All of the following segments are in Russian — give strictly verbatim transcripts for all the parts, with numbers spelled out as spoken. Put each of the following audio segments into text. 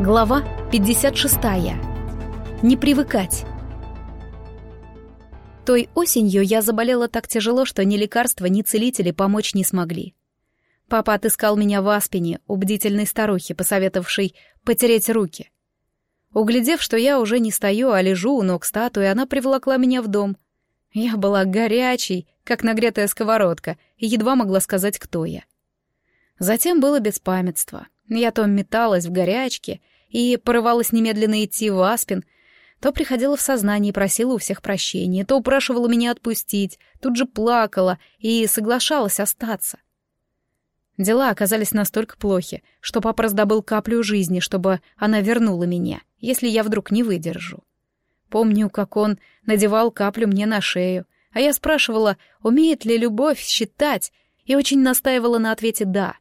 Глава пятьдесят шестая. Не привыкать. Той осенью я заболела так тяжело, что ни лекарства, ни целители помочь не смогли. Папа отыскал меня в Аспене у бдительной старухи, посоветовавшей потереть руки. Углядев, что я уже не стою, а лежу у ног статуи, она приволокла меня в дом. Я была горячей, как нагретая сковородка, и едва могла сказать, кто я. Затем было беспамятство. Я то металась в горячке и порывалась немедленно идти в Аспен, то приходила в сознание и просила у всех прощения, то упрашивала меня отпустить, тут же плакала и соглашалась остаться. Дела оказались настолько плохи, что папа раздобыл каплю жизни, чтобы она вернула меня, если я вдруг не выдержу. Помню, как он надевал каплю мне на шею, а я спрашивала, умеет ли любовь считать, и очень настаивала на ответе «да».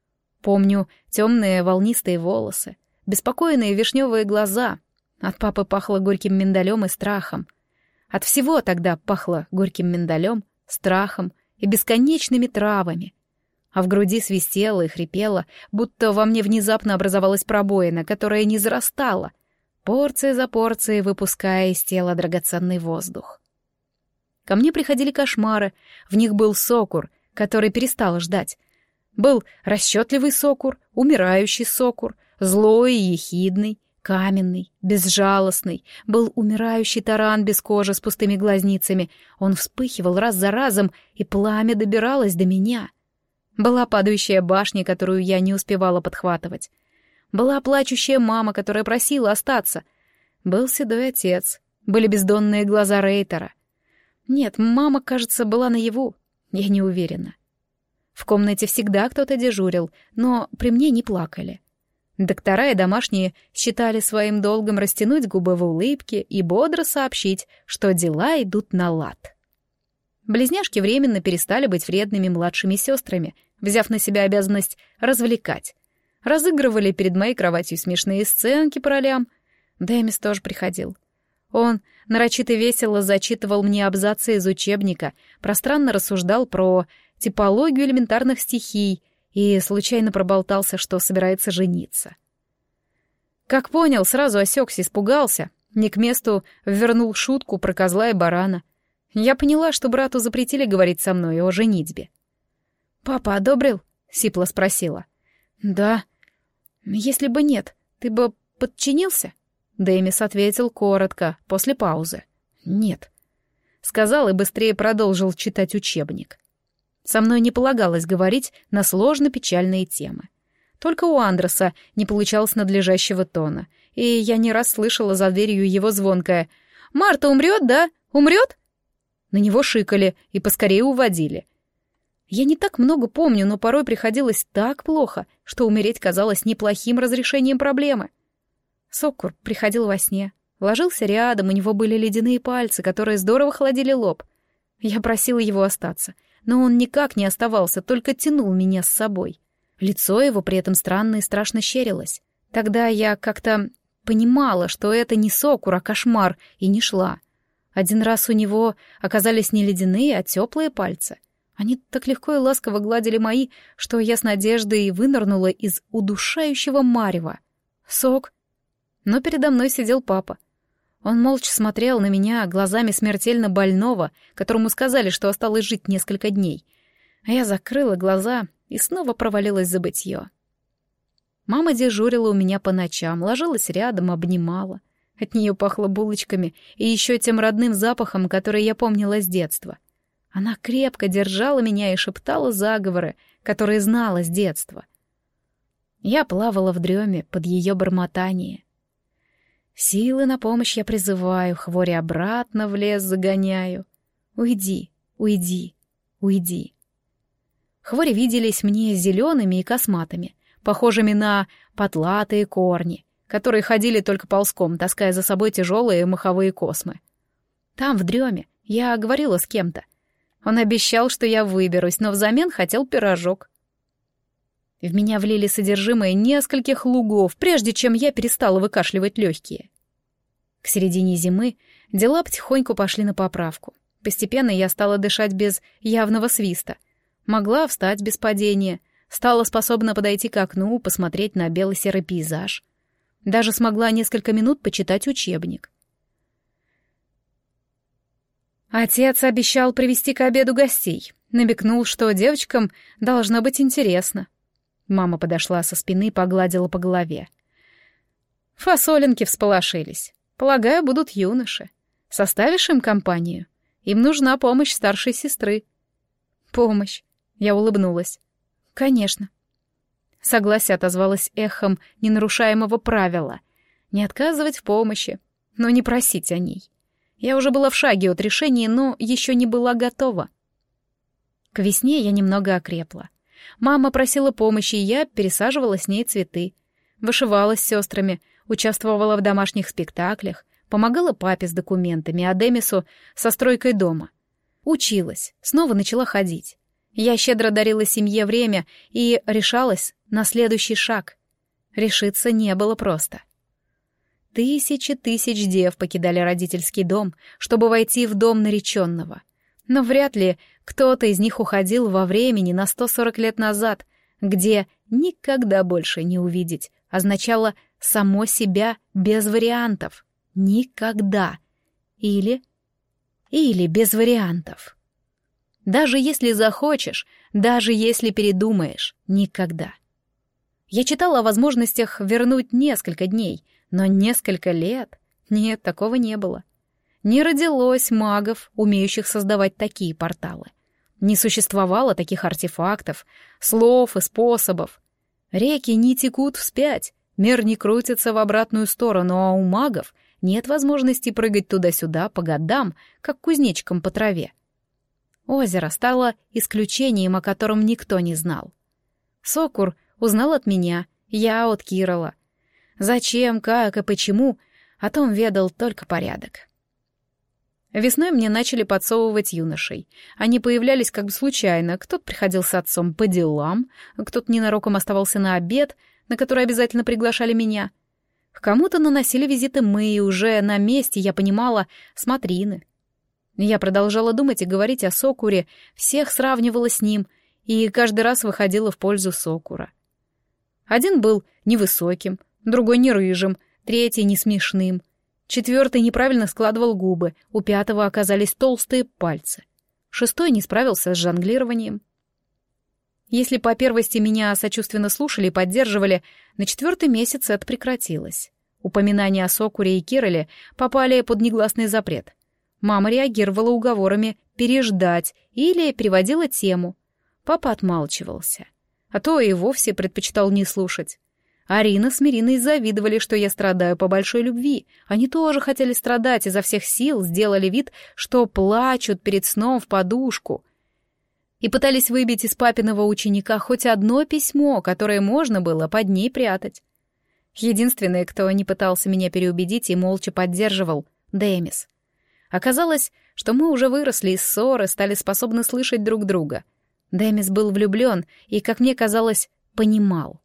Помню темные волнистые волосы, беспокойные вишневые глаза. От папы пахло горьким миндалем и страхом. От всего тогда пахло горьким миндалем, страхом и бесконечными травами. А в груди свистело и хрипело, будто во мне внезапно образовалась пробоина, которая не зарастала, порция за порцией выпуская из тела драгоценный воздух. Ко мне приходили кошмары, в них был сокур, который перестал ждать. Был расчетливый сокур, умирающий сокур, злой и ехидный, каменный, безжалостный. Был умирающий таран без кожи с пустыми глазницами. Он вспыхивал раз за разом, и пламя добиралось до меня. Была падающая башня, которую я не успевала подхватывать. Была плачущая мама, которая просила остаться. Был седой отец. Были бездонные глаза Рейтера. Нет, мама, кажется, была наяву. Я не уверена. В комнате всегда кто-то дежурил, но при мне не плакали. Доктора и домашние считали своим долгом растянуть губы в улыбке и бодро сообщить, что дела идут на лад. Близняшки временно перестали быть вредными младшими сестрами, взяв на себя обязанность развлекать. Разыгрывали перед моей кроватью смешные сценки по ролям. Дэмис тоже приходил. Он нарочито весело зачитывал мне абзацы из учебника, пространно рассуждал про типологию элементарных стихий и случайно проболтался, что собирается жениться. Как понял, сразу осекся, испугался, не к месту ввернул шутку про козла и барана. Я поняла, что брату запретили говорить со мной о женитьбе. «Папа одобрил?» — сипло спросила. «Да. Если бы нет, ты бы подчинился?» Дэмис ответил коротко, после паузы. «Нет». Сказал и быстрее продолжил читать учебник. Со мной не полагалось говорить на сложно-печальные темы. Только у Андреса не получалось надлежащего тона, и я не раз слышала за дверью его звонкое «Марта умрет, да? Умрет?» На него шикали и поскорее уводили. Я не так много помню, но порой приходилось так плохо, что умереть казалось неплохим разрешением проблемы. Сокур приходил во сне, ложился рядом, у него были ледяные пальцы, которые здорово холодили лоб. Я просила его остаться, но он никак не оставался, только тянул меня с собой. Лицо его при этом странно и страшно щерилось. Тогда я как-то понимала, что это не сокур, а кошмар, и не шла. Один раз у него оказались не ледяные, а теплые пальцы. Они так легко и ласково гладили мои, что я с надеждой вынырнула из удушающего марева. «Сок?» Но передо мной сидел папа. Он молча смотрел на меня глазами смертельно больного, которому сказали, что осталось жить несколько дней. А я закрыла глаза и снова провалилась в забытье. Мама дежурила у меня по ночам, ложилась рядом, обнимала. От нее пахло булочками и еще тем родным запахом, который я помнила с детства. Она крепко держала меня и шептала заговоры, которые знала с детства. Я плавала в дреме под ее бормотание. Силы на помощь я призываю, хвори обратно в лес загоняю. Уйди, уйди, уйди. Хвори виделись мне зелеными и косматыми, похожими на потлатые корни, которые ходили только ползком, таская за собой тяжелые маховые космы. Там, в дреме, я говорила с кем-то. Он обещал, что я выберусь, но взамен хотел пирожок. В меня влили содержимое нескольких лугов, прежде чем я перестала выкашливать легкие. К середине зимы дела потихоньку пошли на поправку. Постепенно я стала дышать без явного свиста. Могла встать без падения, стала способна подойти к окну, посмотреть на бело-серый пейзаж. Даже смогла несколько минут почитать учебник. Отец обещал привести к обеду гостей. Намекнул, что девочкам должно быть интересно. Мама подошла со спины и погладила по голове. Фасолинки всполошились. Полагаю, будут юноши. Составишь им компанию? Им нужна помощь старшей сестры. Помощь. Я улыбнулась. Конечно. Согласие отозвалось эхом ненарушаемого правила. Не отказывать в помощи, но не просить о ней. Я уже была в шаге от решения, но еще не была готова. К весне я немного окрепла. Мама просила помощи, и я пересаживала с ней цветы. Вышивала с сестрами, участвовала в домашних спектаклях, помогала папе с документами, а Демису со стройкой дома. Училась, снова начала ходить. Я щедро дарила семье время и решалась на следующий шаг. Решиться не было просто. Тысячи тысяч дев покидали родительский дом, чтобы войти в дом нареченного. Но вряд ли кто-то из них уходил во времени на сто сорок лет назад, где «никогда больше не увидеть» означало само себя без вариантов. Никогда. Или... Или без вариантов. Даже если захочешь, даже если передумаешь, никогда. Я читала о возможностях вернуть несколько дней, но несколько лет? Нет, такого не было. Не родилось магов, умеющих создавать такие порталы. Не существовало таких артефактов, слов и способов. Реки не текут вспять, мир не крутится в обратную сторону, а у магов нет возможности прыгать туда-сюда по годам, как кузнечикам по траве. Озеро стало исключением, о котором никто не знал. Сокур узнал от меня, я от Кирилла. Зачем, как и почему, о том ведал только порядок. Весной мне начали подсовывать юношей. Они появлялись как бы случайно. Кто-то приходил с отцом по делам, кто-то ненароком оставался на обед, на который обязательно приглашали меня. К кому-то наносили визиты мы, и уже на месте я понимала смотрины. Я продолжала думать и говорить о Сокуре, всех сравнивала с ним, и каждый раз выходила в пользу Сокура. Один был невысоким, другой не рыжим, третий не смешным, четвертый неправильно складывал губы, у пятого оказались толстые пальцы, шестой не справился с жонглированием. Если по первости меня сочувственно слушали и поддерживали, на четвертый месяц это прекратилось. Упоминания о Сокуре и Кирилле попали под негласный запрет. Мама реагировала уговорами переждать или переводила тему. Папа отмалчивался, а то и вовсе предпочитал не слушать. Арина с Мириной завидовали, что я страдаю по большой любви. Они тоже хотели страдать, изо всех сил сделали вид, что плачут перед сном в подушку. И пытались выбить из папиного ученика хоть одно письмо, которое можно было под ней прятать. Единственный, кто не пытался меня переубедить и молча поддерживал — Демис. Оказалось, что мы уже выросли из ссоры, стали способны слышать друг друга. Демис был влюблен и, как мне казалось, понимал.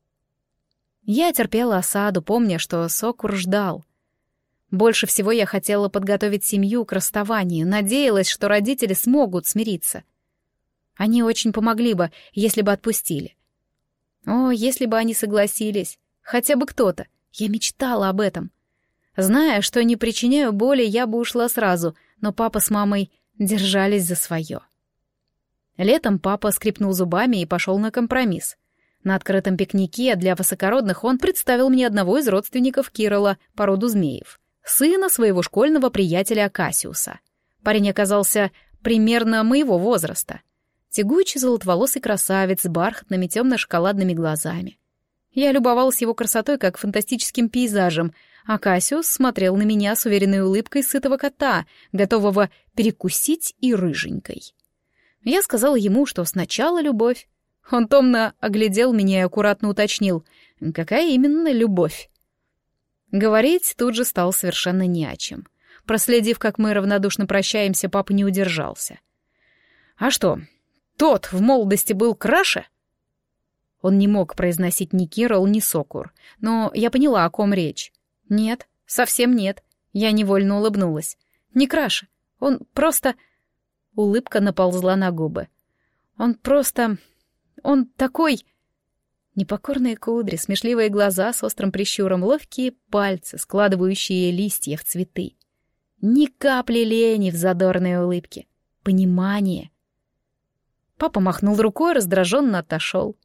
Я терпела осаду, помня, что Сокур ждал. Больше всего я хотела подготовить семью к расставанию, надеялась, что родители смогут смириться. Они очень помогли бы, если бы отпустили. О, если бы они согласились, хотя бы кто-то, я мечтала об этом. Зная, что не причиняю боли, я бы ушла сразу, но папа с мамой держались за свое. Летом папа скрипнул зубами и пошел на компромисс. На открытом пикнике для высокородных он представил мне одного из родственников Кирилла по роду змеев, сына своего школьного приятеля Кассиуса. Парень оказался примерно моего возраста. Тягучий золотоволосый красавец с бархатными темно-шоколадными глазами. Я любовалась его красотой как фантастическим пейзажем, а Кассиус смотрел на меня с уверенной улыбкой сытого кота, готового перекусить и рыженькой. Я сказала ему, что сначала любовь. Он томно оглядел меня и аккуратно уточнил, какая именно любовь. Говорить тут же стал совершенно не о чем. Проследив, как мы равнодушно прощаемся, папа не удержался. «А что, тот в молодости был краше?» Он не мог произносить ни Кирилл, ни Сокур, но я поняла, о ком речь. «Нет, совсем нет». Я невольно улыбнулась. «Не краше. Он просто...» Улыбка наползла на губы. «Он просто... Он такой...» Непокорные кудри, смешливые глаза с острым прищуром, ловкие пальцы, складывающие листья в цветы. Ни капли лени в задорной улыбке. Понимание. Папа махнул рукой, раздраженно отошел.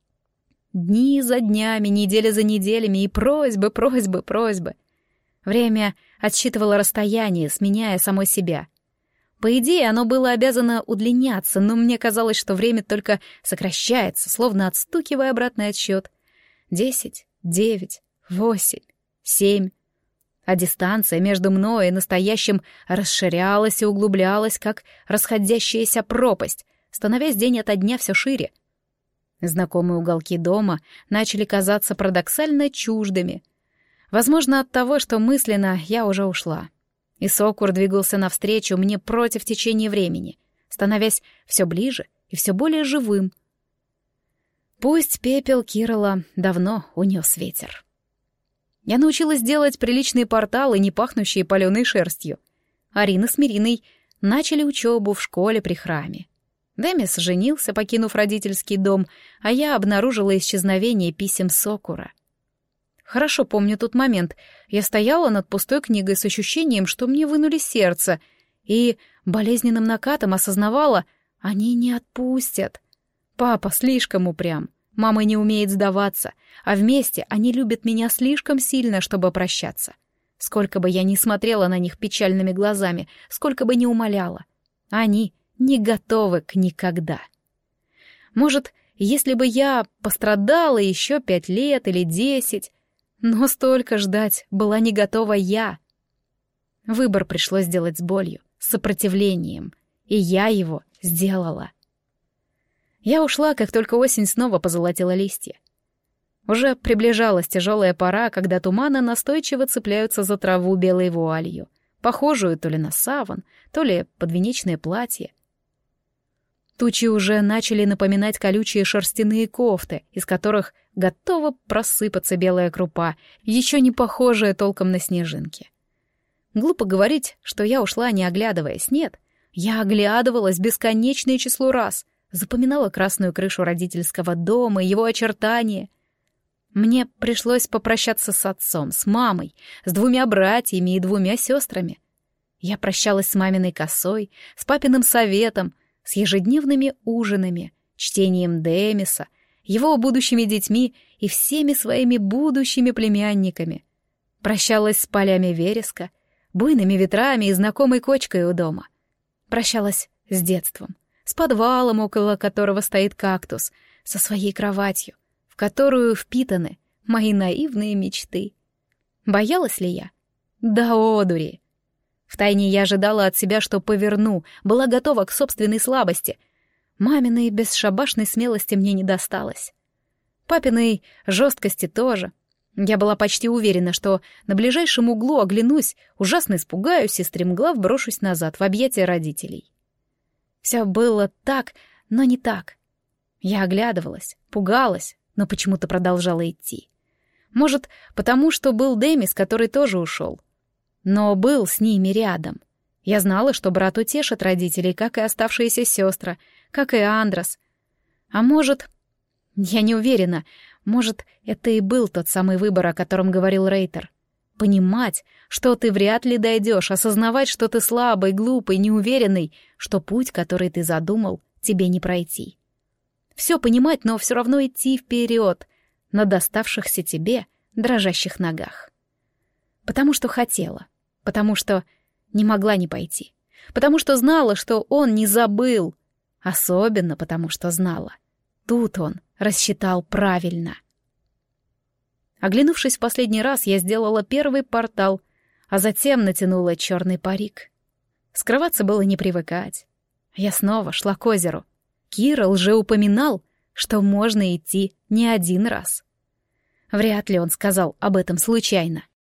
Дни за днями, недели за неделями и просьбы, просьбы, просьбы. Время отсчитывало расстояние, сменяя самой себя. По идее, оно было обязано удлиняться, но мне казалось, что время только сокращается, словно отстукивая обратный отсчет. Десять, девять, восемь, семь. А дистанция между мной и настоящим расширялась и углублялась, как расходящаяся пропасть, становясь день ото дня все шире. Знакомые уголки дома начали казаться парадоксально чуждыми. Возможно, от того, что мысленно я уже ушла. И Сокур двигался навстречу мне против течения времени, становясь все ближе и все более живым. Пусть пепел Кирола давно унес ветер. Я научилась делать приличные порталы, не пахнущие паленой шерстью. Арина с Мириной начали учебу в школе при храме. Демис женился, покинув родительский дом, а я обнаружила исчезновение писем Сокура. Хорошо помню тот момент. Я стояла над пустой книгой с ощущением, что мне вынули сердце, и болезненным накатом осознавала, они не отпустят. Папа слишком упрям, мама не умеет сдаваться, а вместе они любят меня слишком сильно, чтобы прощаться. Сколько бы я ни смотрела на них печальными глазами, сколько бы ни умоляла, они не готовы к никогда. Может, если бы я пострадала еще пять лет или десять, но столько ждать была не готова я. Выбор пришлось сделать с болью, с сопротивлением, и я его сделала. Я ушла, как только осень снова позолотила листья. Уже приближалась тяжелая пора, когда туманы настойчиво цепляются за траву белой вуалью, похожую то ли на саван, то ли подвенечное платье. Тучи уже начали напоминать колючие шерстяные кофты, из которых готова просыпаться белая крупа, еще не похожая толком на снежинки. Глупо говорить, что я ушла, не оглядываясь. Нет, я оглядывалась бесконечное число раз, запоминала красную крышу родительского дома и его очертания. Мне пришлось попрощаться с отцом, с мамой, с двумя братьями и двумя сестрами. Я прощалась с маминой косой, с папиным советом, с ежедневными ужинами, чтением Демиса, его будущими детьми и всеми своими будущими племянниками. Прощалась с полями вереска, буйными ветрами и знакомой кочкой у дома. Прощалась с детством, с подвалом, около которого стоит кактус, со своей кроватью, в которую впитаны мои наивные мечты. Боялась ли я? Да одури! Втайне я ожидала от себя, что поверну, была готова к собственной слабости. Маминой бесшабашной смелости мне не досталось. Папиной жесткости тоже. Я была почти уверена, что на ближайшем углу оглянусь, ужасно испугаюсь и стремглав брошусь назад в объятия родителей. Все было так, но не так. Я оглядывалась, пугалась, но почему-то продолжала идти. Может, потому что был Демис, который тоже ушел. Но был с ними рядом. Я знала, что брат утешит родителей, как и оставшиеся сестры, как и Андрос. А может... Я не уверена. Может, это и был тот самый выбор, о котором говорил Рейтер. Понимать, что ты вряд ли дойдешь, осознавать, что ты слабый, глупый, неуверенный, что путь, который ты задумал, тебе не пройти. Все понимать, но все равно идти вперед, на доставшихся тебе дрожащих ногах. Потому что хотела. Потому что не могла не пойти. Потому что знала, что он не забыл. Особенно потому что знала. Тут он рассчитал правильно. Оглянувшись в последний раз, я сделала первый портал, а затем натянула черный парик. Скрываться было не привыкать. Я снова шла к озеру. Кирилл же упоминал, что можно идти не один раз. Вряд ли он сказал об этом случайно.